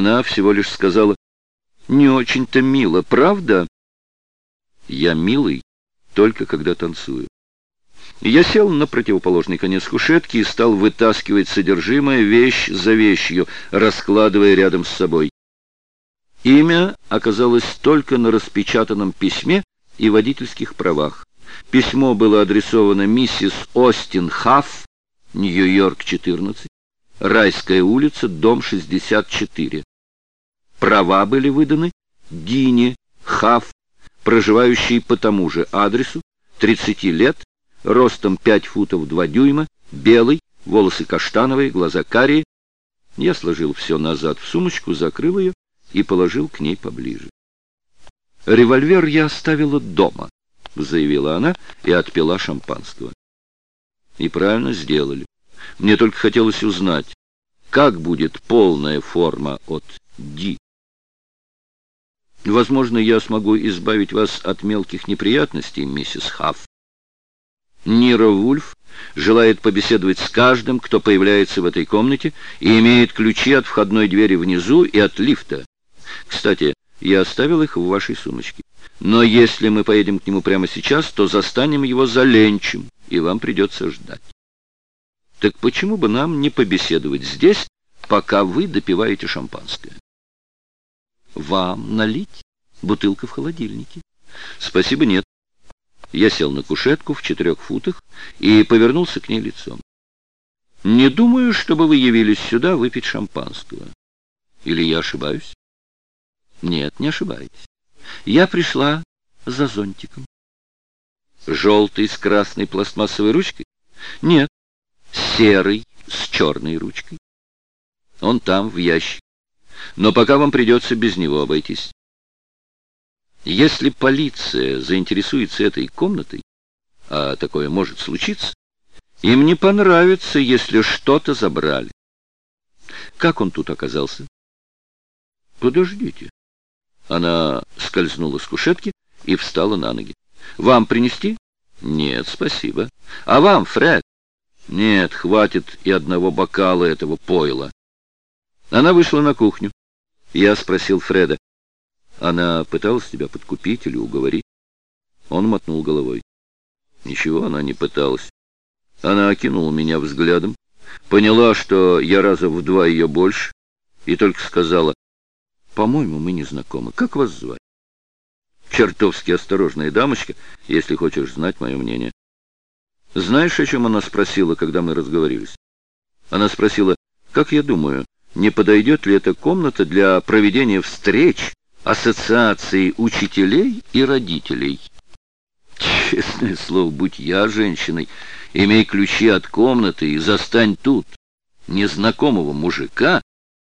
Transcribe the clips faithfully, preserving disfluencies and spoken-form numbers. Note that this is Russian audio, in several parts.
Она всего лишь сказала: «Не очень-то мило, правда?» Я милый только когда танцую. Я сел на противоположный конец кушетки и стал вытаскивать содержимое вещь за вещью, раскладывая рядом с собой. Имя оказалось только на распечатанном письме и водительских правах. Письмо было адресовано миссис Остин Хафф, Нью-Йорк, четырнадцать, Райская улица, дом шестьдесят четыре. Права были выданы Дине Хафф, проживающей по тому же адресу, тридцати лет, ростом пять футов два дюйма, белый, волосы каштановые, глаза карие. Я сложил все назад в сумочку, закрыл ее и положил к ней поближе. «Револьвер я оставила дома», — заявила она и отпила шампанского. И правильно сделали. Мне только хотелось узнать, как будет полная форма от Ди. Возможно, я смогу избавить вас от мелких неприятностей, миссис Хафф. Нира Вульф желает побеседовать с каждым, кто появляется в этой комнате, и имеет ключи от входной двери внизу и от лифта. Кстати, я оставил их в вашей сумочке. Но если мы поедем к нему прямо сейчас, то застанем его за ленчем, и вам придется ждать. Так почему бы нам не побеседовать здесь, пока вы допиваете шампанское? Вам налить? Бутылка в холодильнике. Спасибо, нет. Я сел на кушетку в четырех футах и повернулся к ней лицом. Не думаю, чтобы вы явились сюда выпить шампанского. Или я ошибаюсь? Нет, не ошибаетесь. Я пришла за зонтиком. Желтый с красной пластмассовой ручкой? Нет, серый с черной ручкой. Он там, в ящике. Но пока вам придется без него обойтись. Если полиция заинтересуется этой комнатой, а такое может случиться, им не понравится, если что-то забрали. Как он тут оказался? Подождите. Она скользнула с кушетки и встала на ноги. Вам принести? Нет, спасибо. А вам, Фред? Нет, хватит и одного бокала этого пойла. Она вышла на кухню. Я спросил Фреда: она пыталась тебя подкупить или уговорить? Он мотнул головой. Ничего она не пыталась. Она окинула меня взглядом, поняла, что я раза в два ее больше, и только сказала: по-моему, мы не знакомы. Как вас звать? Чертовски осторожная дамочка, если хочешь знать мое мнение. Знаешь, о чем она спросила, когда мы разговорились? Она спросила: как я думаю, не подойдет ли эта комната для проведения встреч ассоциации учителей и родителей? Честное слово, будь я женщиной, имей ключи от комнаты и застань тут незнакомого мужика.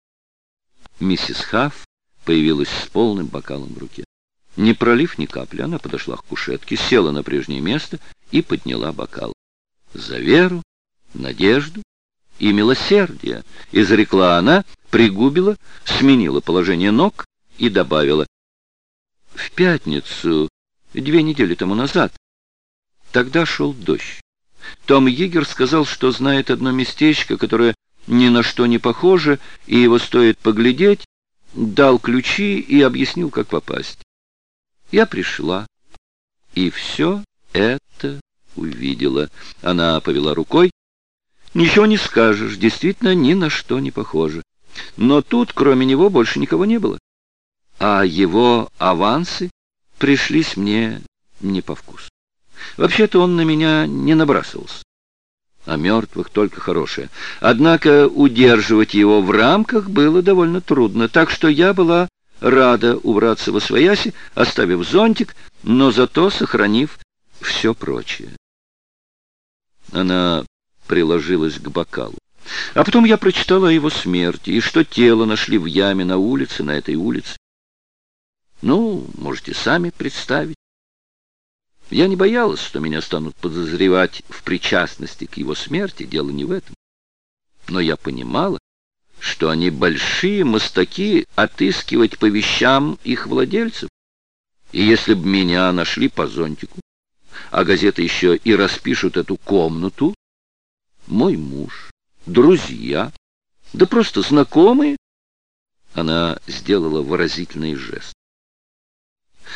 Миссис Хафф появилась с полным бокалом в руке. Не пролив ни капли, она подошла к кушетке, села на прежнее место и подняла бокал. За веру, надежду и милосердие, изрекла она, пригубила, сменила положение ног и добавила: в пятницу, две недели тому назад, тогда шел дождь. Том Йигер сказал, что знает одно местечко, которое ни на что не похоже, и его стоит поглядеть, дал ключи и объяснил, как попасть. Я пришла, и все это увидела. Она повела рукой. Ничего не скажешь, действительно ни на что не похоже. Но тут, кроме него, больше никого не было. А его авансы пришлись мне не по вкусу. Вообще-то он на меня не набрасывался. О мертвых только хорошее. Однако удерживать его в рамках было довольно трудно, так что я была рада убраться восвояси, оставив зонтик, но зато сохранив все прочее. Она приложилась к бокалу. А потом я прочитала о его смерти, и что тело нашли в яме на улице, на этой улице. Ну, можете сами представить. Я не боялась, что меня станут подозревать в причастности к его смерти, дело не в этом. Но я понимала, что они большие мастаки отыскивать по вещам их владельцев. И если бы меня нашли по зонтику, а газеты еще и распишут эту комнату, мой муж, друзья, да просто знакомые, Она сделала выразительный жест.